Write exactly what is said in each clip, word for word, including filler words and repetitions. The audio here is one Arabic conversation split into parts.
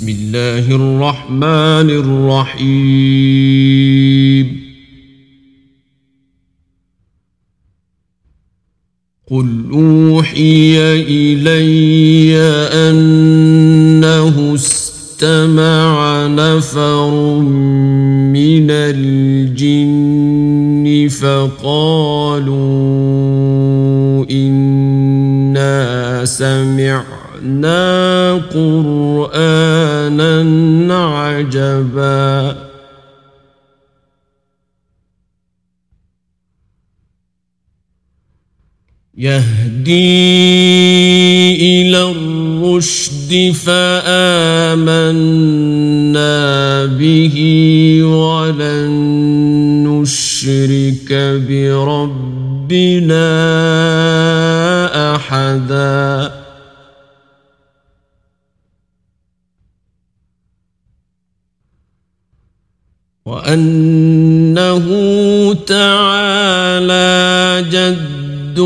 بسم الله الرحمن الرحيم قل أوحي إلي أنه استمع نفر من الجن فقالوا إنا سمعنا قرآنا عجبا يهدي إلى الرشد فآمنا به ولن نشرك بربنا أحدا وأنه تعالى جد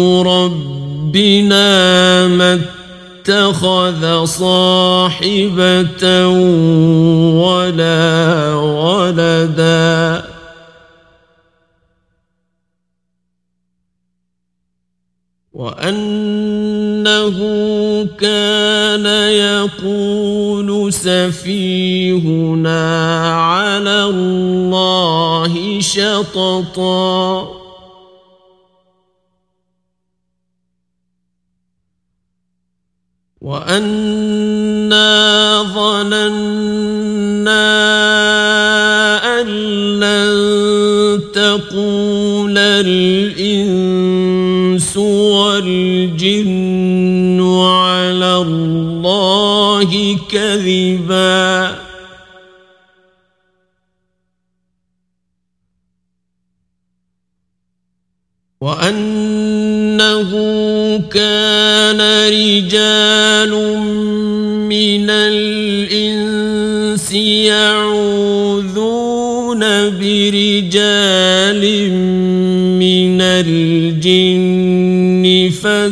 ربنا ما اتخذ صاحبة ولا ولدا وأنه كان يقول سفيهنا على الله شططا وأنا ظننا أن لن تقول الإنس والجن على الله كذبا وأنه كان رجال من الإنس يعوذون برجال من الجن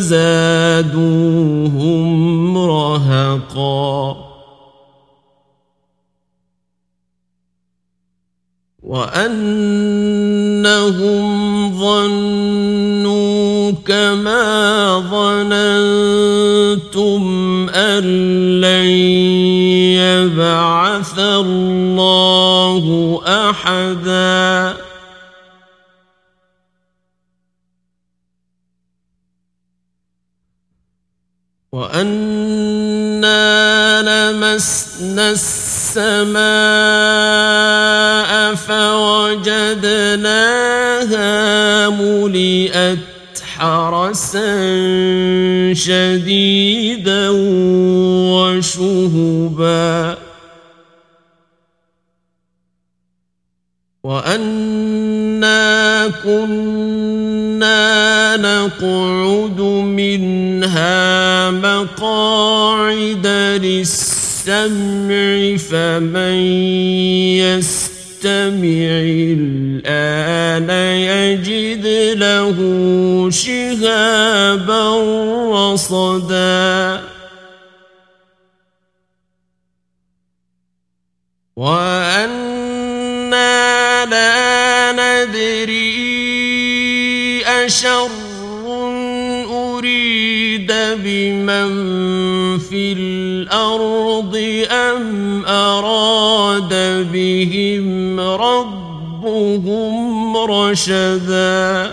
فزادوهم رهقا وأنهم ظنوا كما ظننتم أن لن يبعث الله أحدا وأنا لمسنا السماء فوجدناها ملئت حرسا شديدا وشهبا وأنا كنا نقعد منها مقاعد للسمع فمن يستمع الآن يجد له شهابا رصدا وأنا لا ندري أشر أريد بمن في الأرض أم أراد بهم ربهم رشدا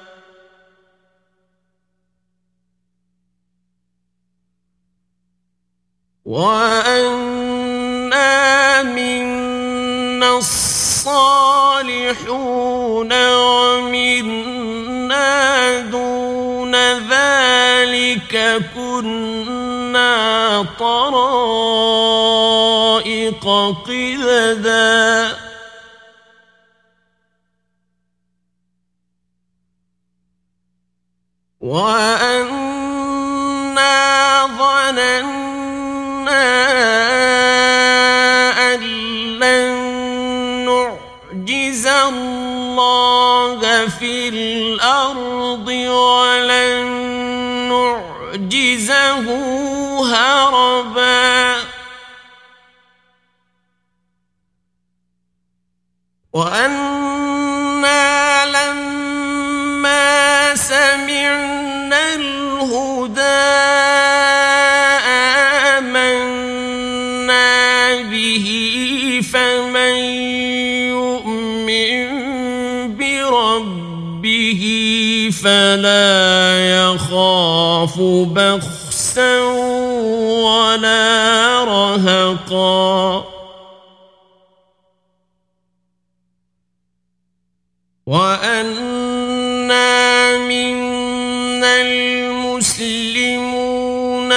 وأنا منا الصالحون ومنا دون ذلك كنا طرائق قددا وأنا ظننا أن لن نعجز الله في الأرض ولن نعجزه هربا وأنا لما سمعنا الهدى آمنا به فمن يؤمن بربه فلا يخاف بخسا ولا رهقا وأنا منا المسلمون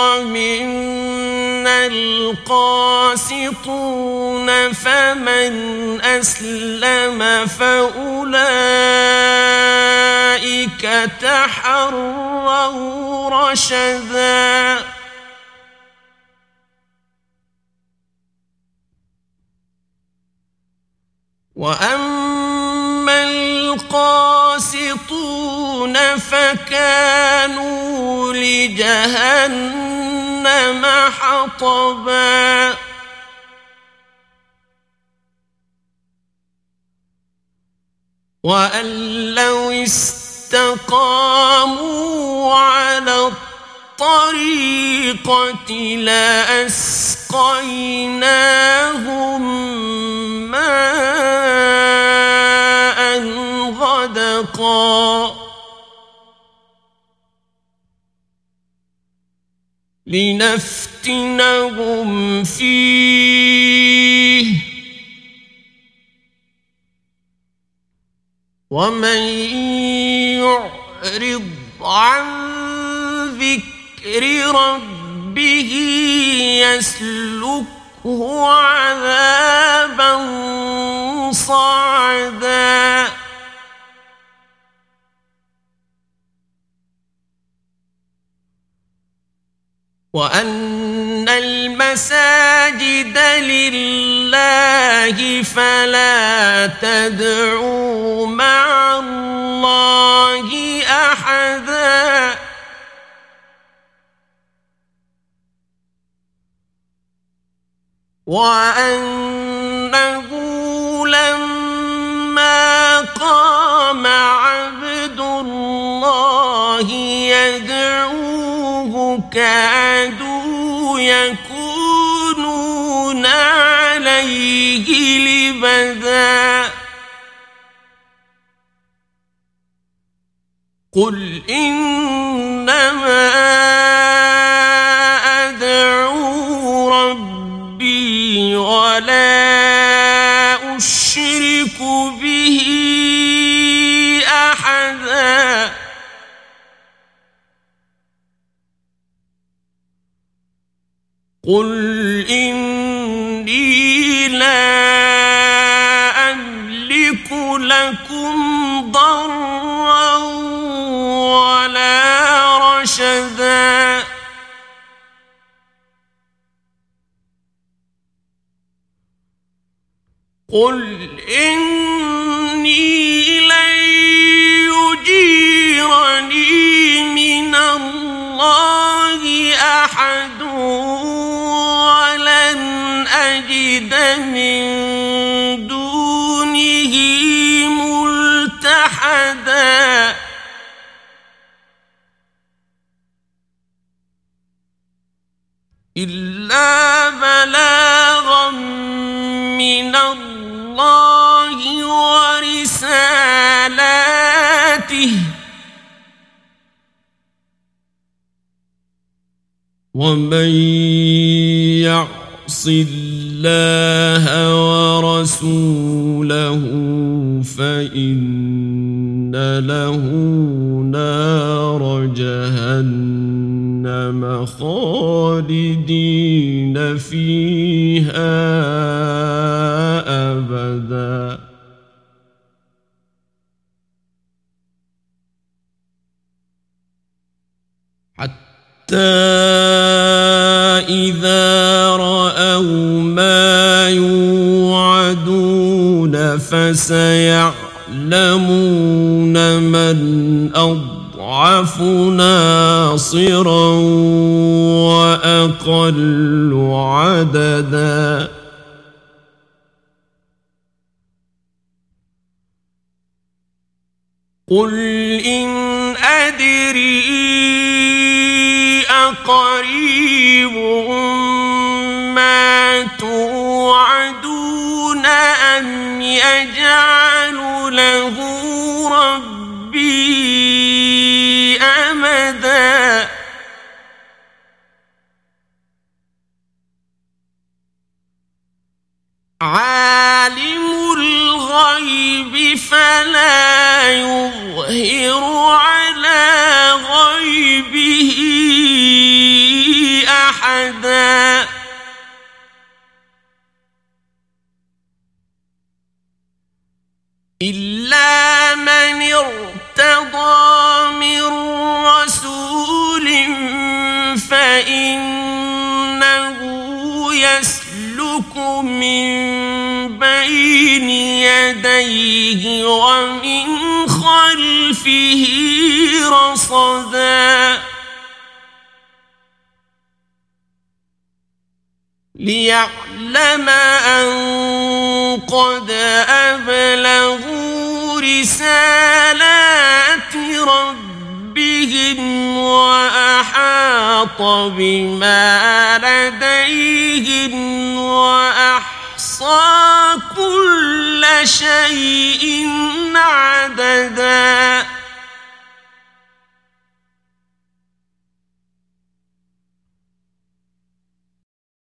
ومنا القاسطون فمن أسلم فأولئك تحروا رشدا وأما القاسطون فكانوا لجهنم حطبا وأن لو استقاموا على الطريقة لأسقيناهم ماء غدقا لنفتنهم فيه ومن يعرض عن ذكر ربه يسلكه عذابا صعدا وأن المساجد لله فلا تدعوا مع الله أحدا وأنه لما قام عبد الله يدعوه كادوا يكونون عليه لبدا قل إنما أدعو ربي ولا أشرك به أحدا قل إني لا أملك لكم ضرا ولا رشدا قل إني لن يجيرني من الله أحد ولن أجد من دونه ملتحدا إلا بلاغا من الله ورسالاته ومن يعص الله ورسوله فإن له نار جهنم خالدين فيها أبدا حتى إذا رأوا ما يوعدون فسيعلمون من أضعف ناصرا وأقل عددا قل إن أدري أقريب ما توعدون أم يجعل له ربي أمدا عالم الغيب فلا يظهر على غيبه أحدا إلا من ارتضى من رسول فإنه يسلك من بين يديه ومن خلفه رصدا ليعلم أن قد أبلغوا رسالات ربهم وأحاط بما لديهم وأحصى كل